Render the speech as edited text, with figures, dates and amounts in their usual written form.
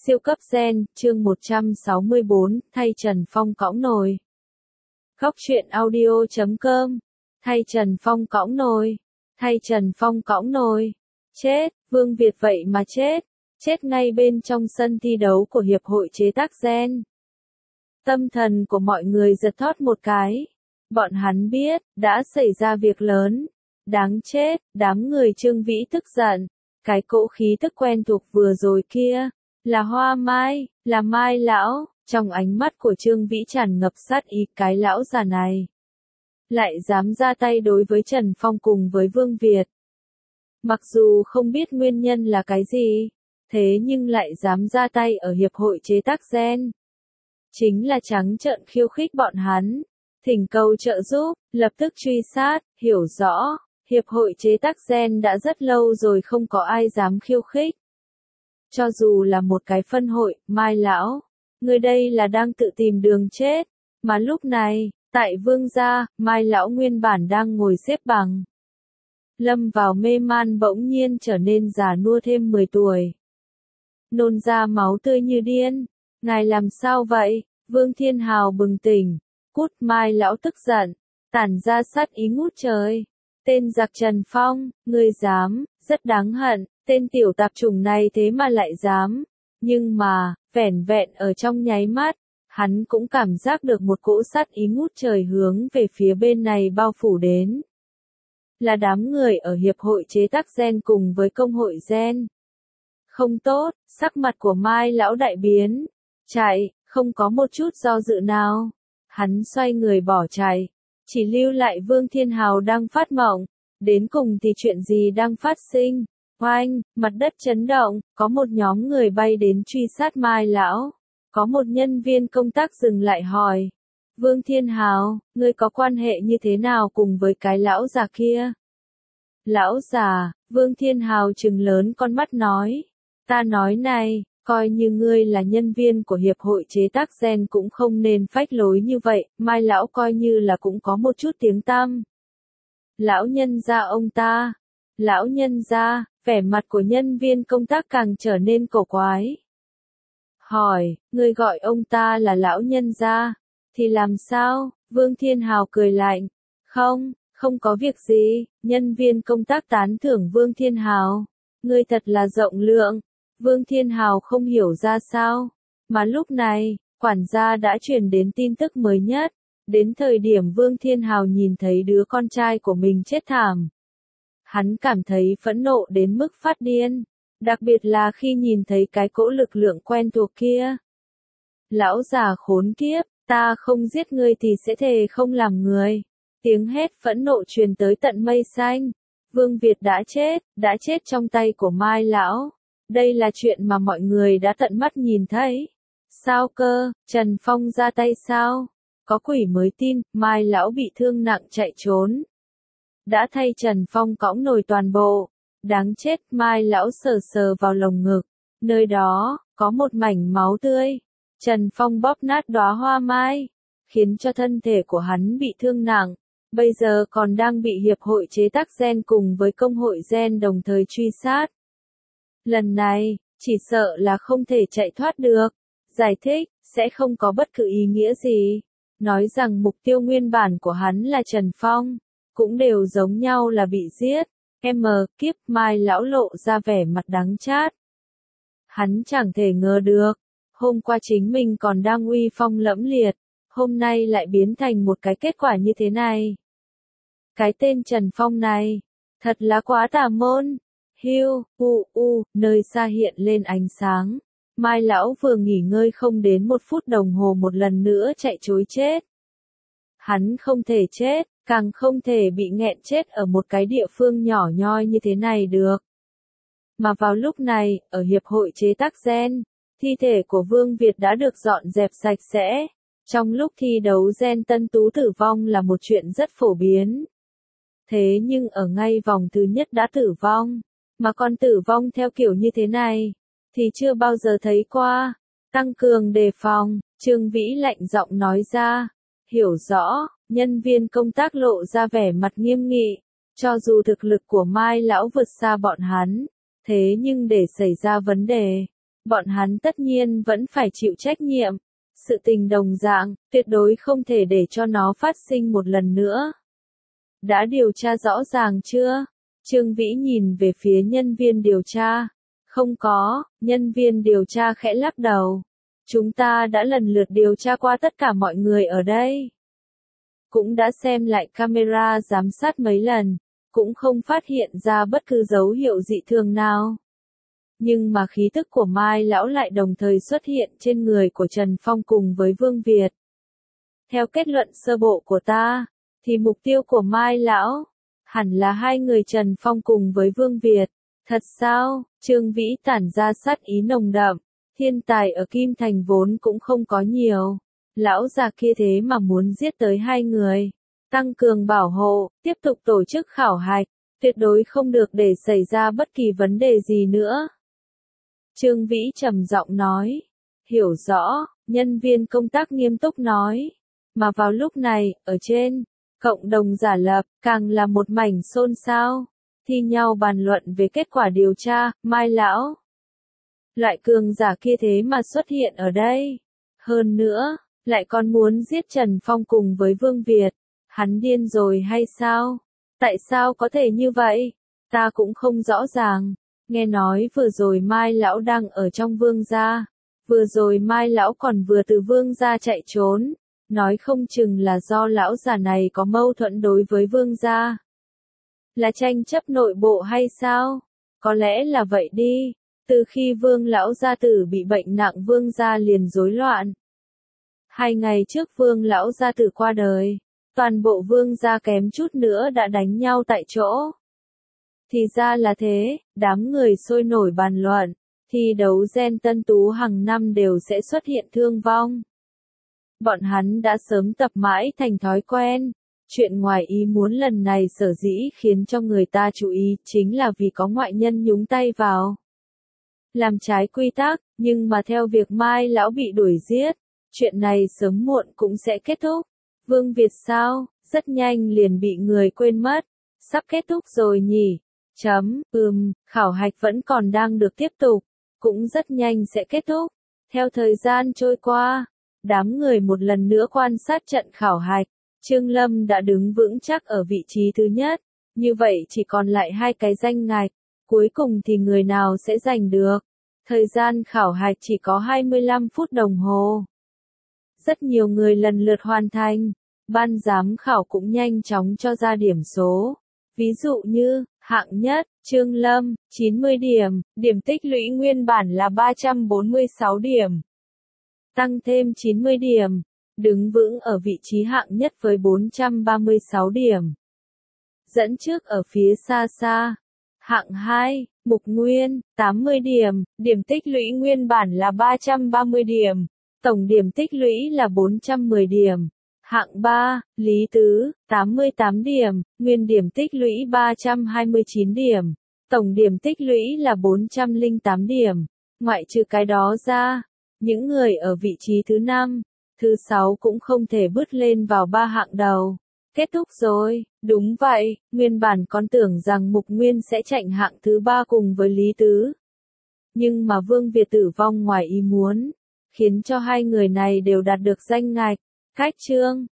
Siêu cấp gen, chương 164, thay Trần Phong cõng nồi. Góc truyện audio.com. Thay Trần Phong cõng nồi. Thay Trần Phong cõng nồi. Chết, Vương Việt vậy mà chết. Chết ngay bên trong sân thi đấu của Hiệp hội chế tác gen. Tâm thần của mọi người giật thót một cái. Bọn hắn biết, đã xảy ra việc lớn. Đáng chết, đám người Trương Vĩ tức giận. Cái cỗ khí tức quen thuộc vừa rồi kia. Là Hoa Mai, là Mai lão, trong ánh mắt của Trương Vĩ tràn ngập sát ý cái lão già này. Lại dám ra tay đối với Trần Phong cùng với Vương Việt. Mặc dù không biết nguyên nhân là cái gì, thế nhưng lại dám ra tay ở Hiệp hội chế tác gen. Chính là trắng trợn khiêu khích bọn hắn, thỉnh cầu trợ giúp, lập tức truy sát, hiểu rõ, Hiệp hội chế tác gen đã rất lâu rồi không có ai dám khiêu khích. Cho dù là một cái phân hội, Mai lão, người đây là đang tự tìm đường chết, mà lúc này, tại Vương gia, Mai lão nguyên bản đang ngồi xếp bằng. Lâm vào mê man bỗng nhiên trở nên già nua thêm 10 tuổi. Nôn ra máu tươi như điên, ngài làm sao vậy? Vương Thiên Hào bừng tỉnh, cút. Mai lão tức giận, tản ra sát ý ngút trời. Tên giặc Trần Phong, ngươi dám, rất đáng hận. Tên tiểu tạp chủng này thế mà lại dám. Nhưng mà, vẻn vẹn ở trong nháy mắt, hắn cũng cảm giác được một cỗ sát ý ngút trời hướng về phía bên này bao phủ đến. Là đám người ở Hiệp hội chế tác gen cùng với công hội gen. Không tốt, sắc mặt của Mai lão đại biến. Chạy, không có một chút do dự nào. Hắn xoay người bỏ chạy. Chỉ lưu lại Vương Thiên Hào đang phát mộng. Đến cùng thì chuyện gì đang phát sinh? Oanh, mặt đất chấn động, có một nhóm người bay đến truy sát Mai lão. Có một nhân viên công tác dừng lại hỏi. Vương Thiên Hào, ngươi có quan hệ như thế nào cùng với cái lão già kia? Lão già, Vương Thiên Hào trừng lớn con mắt nói. Ta nói này, coi như ngươi là nhân viên của Hiệp hội chế tác gen cũng không nên phách lối như vậy, Mai lão coi như là cũng có một chút tiếng tăm. Lão nhân gia ông ta. Lão nhân gia, vẻ mặt của nhân viên công tác càng trở nên cổ quái. Hỏi, ngươi gọi ông ta là lão nhân gia, thì làm sao? Vương Thiên Hào cười lạnh. Không có việc gì, nhân viên công tác tán thưởng Vương Thiên Hào. Ngươi thật là rộng lượng. Vương Thiên Hào không hiểu ra sao. Mà lúc này, quản gia đã truyền đến tin tức mới nhất. Đến thời điểm Vương Thiên Hào nhìn thấy đứa con trai của mình chết thảm. Hắn cảm thấy phẫn nộ đến mức phát điên. Đặc biệt là khi nhìn thấy cái cỗ lực lượng quen thuộc kia. Lão già khốn kiếp, ta không giết ngươi thì sẽ thề không làm người. Tiếng hét phẫn nộ truyền tới tận mây xanh. Vương Việt đã chết trong tay của Mai lão. Đây là chuyện mà mọi người đã tận mắt nhìn thấy. Sao cơ, Trần Phong ra tay sao? Có quỷ mới tin, Mai lão bị thương nặng chạy trốn. Đã thay Trần Phong cõng nồi toàn bộ. Đáng chết, Mai lão sờ sờ vào lồng ngực. Nơi đó, có một mảnh máu tươi. Trần Phong bóp nát đóa hoa mai, khiến cho thân thể của hắn bị thương nặng. Bây giờ còn đang bị Hiệp hội chế tác gen cùng với công hội gen đồng thời truy sát. Lần này, chỉ sợ là không thể chạy thoát được. Giải thích, sẽ không có bất cứ ý nghĩa gì. Nói rằng mục tiêu nguyên bản của hắn là Trần Phong. Cũng đều giống nhau là bị giết. Kiếp. Mai lão lộ ra vẻ mặt đắng chát. Hắn chẳng thể ngờ được. Hôm qua chính mình còn đang uy phong lẫm liệt. Hôm nay lại biến thành một cái kết quả như thế này. Cái tên Trần Phong này. Thật là quá tà môn. Nơi xa hiện lên ánh sáng. Mai lão vừa nghỉ ngơi không đến 1 phút đồng hồ một lần nữa chạy trối chết. Hắn không thể chết. Càng không thể bị nghẹn chết ở một cái địa phương nhỏ nhoi như thế này được. Mà vào lúc này, ở Hiệp hội chế tác gen, thi thể của Vương Việt đã được dọn dẹp sạch sẽ. Trong lúc thi đấu gen tân tú tử vong là một chuyện rất phổ biến. Thế nhưng ở ngay vòng thứ nhất đã tử vong, mà còn tử vong theo kiểu như thế này, thì chưa bao giờ thấy qua. Tăng cường đề phòng, Trương Vĩ lạnh giọng nói ra. Hiểu rõ. Nhân viên công tác lộ ra vẻ mặt nghiêm nghị, cho dù thực lực của Mai lão vượt xa bọn hắn, thế nhưng để xảy ra vấn đề, bọn hắn tất nhiên vẫn phải chịu trách nhiệm. Sự tình đồng dạng, tuyệt đối không thể để cho nó phát sinh một lần nữa. Đã điều tra rõ ràng chưa? Trương Vĩ nhìn về phía nhân viên điều tra. Không có, nhân viên điều tra khẽ lắc đầu. Chúng ta đã lần lượt điều tra qua tất cả mọi người ở đây. Cũng đã xem lại camera giám sát mấy lần, cũng không phát hiện ra bất cứ dấu hiệu dị thường nào. Nhưng mà khí tức của Mai Lão lại đồng thời xuất hiện trên người của Trần Phong cùng với Vương Việt. Theo kết luận sơ bộ của ta, thì mục tiêu của Mai Lão hẳn là hai người Trần Phong cùng với Vương Việt. Thật sao? Trương Vĩ tản ra sát ý nồng đậm. Thiên tài ở Kim Thành vốn cũng không có nhiều. Lão già kia thế mà muốn giết tới hai người. Tăng cường bảo hộ, tiếp tục tổ chức khảo hạch, tuyệt đối không được để xảy ra bất kỳ vấn đề gì nữa. Trương Vĩ trầm giọng nói. Hiểu rõ, nhân viên công tác nghiêm túc nói. Mà vào lúc này, ở trên cộng đồng giả lập, càng là một mảnh xôn xao. Thi nhau bàn luận về kết quả điều tra, Mai Lão. Loại cường giả kia thế mà xuất hiện ở đây. Hơn nữa, lại còn muốn giết Trần Phong cùng với Vương Việt. Hắn điên rồi hay sao? Tại sao có thể như vậy? Ta cũng không rõ ràng. Nghe nói vừa rồi Mai Lão đang ở trong Vương gia. Vừa rồi Mai Lão còn vừa từ Vương gia chạy trốn. Nói không chừng là do lão già này có mâu thuẫn đối với Vương gia. Là tranh chấp nội bộ hay sao? Có lẽ là vậy đi. Từ khi Vương lão gia tử bị bệnh nặng Vương gia liền rối loạn. 2 ngày trước Vương lão gia tử qua đời, toàn bộ Vương gia kém chút nữa đã đánh nhau tại chỗ. Thì ra là thế, đám người sôi nổi bàn luận, thi đấu gen tân tú hàng năm đều sẽ xuất hiện thương vong. Bọn hắn đã sớm tập mãi thành thói quen. Chuyện ngoài ý muốn lần này sở dĩ khiến cho người ta chú ý chính là vì có ngoại nhân nhúng tay vào. Làm trái quy tắc, nhưng mà theo việc Mai Lão bị đuổi giết, chuyện này sớm muộn cũng sẽ kết thúc. Vương Việt sao, rất nhanh liền bị người quên mất. Sắp kết thúc rồi nhỉ? Khảo hạch vẫn còn đang được tiếp tục, cũng rất nhanh sẽ kết thúc. Theo thời gian trôi qua, đám người một lần nữa quan sát trận khảo hạch. Trương Lâm đã đứng vững chắc ở vị trí thứ nhất, như vậy chỉ còn lại 2 cái danh ngạch, cuối cùng thì người nào sẽ giành được. Thời gian khảo hạch chỉ có 25 phút đồng hồ. Rất nhiều người lần lượt hoàn thành, ban giám khảo cũng nhanh chóng cho ra điểm số. Ví dụ như, hạng nhất, Trương Lâm, 90 điểm, điểm tích lũy nguyên bản là 346 điểm. Tăng thêm 90 điểm. Đứng vững ở vị trí hạng nhất với 436 điểm. Dẫn trước ở phía xa xa. Hạng 2, Mục Nguyên, 80 điểm, điểm tích lũy nguyên bản là 330 điểm. Tổng điểm tích lũy là 410 điểm. Hạng 3, Lý Tứ, 88 điểm, nguyên điểm tích lũy 329 điểm. Tổng điểm tích lũy là 408 điểm. Ngoại trừ cái đó ra, những người ở vị trí thứ 5, thứ 6 cũng không thể bứt lên vào 3 hạng đầu. Kết thúc rồi, đúng vậy, nguyên bản con tưởng rằng Mục Nguyên sẽ chạnh hạng thứ 3 cùng với Lý Tứ. Nhưng mà Vương Việt tử vong ngoài ý muốn, khiến cho hai người này đều đạt được danh ngạch. Cách chương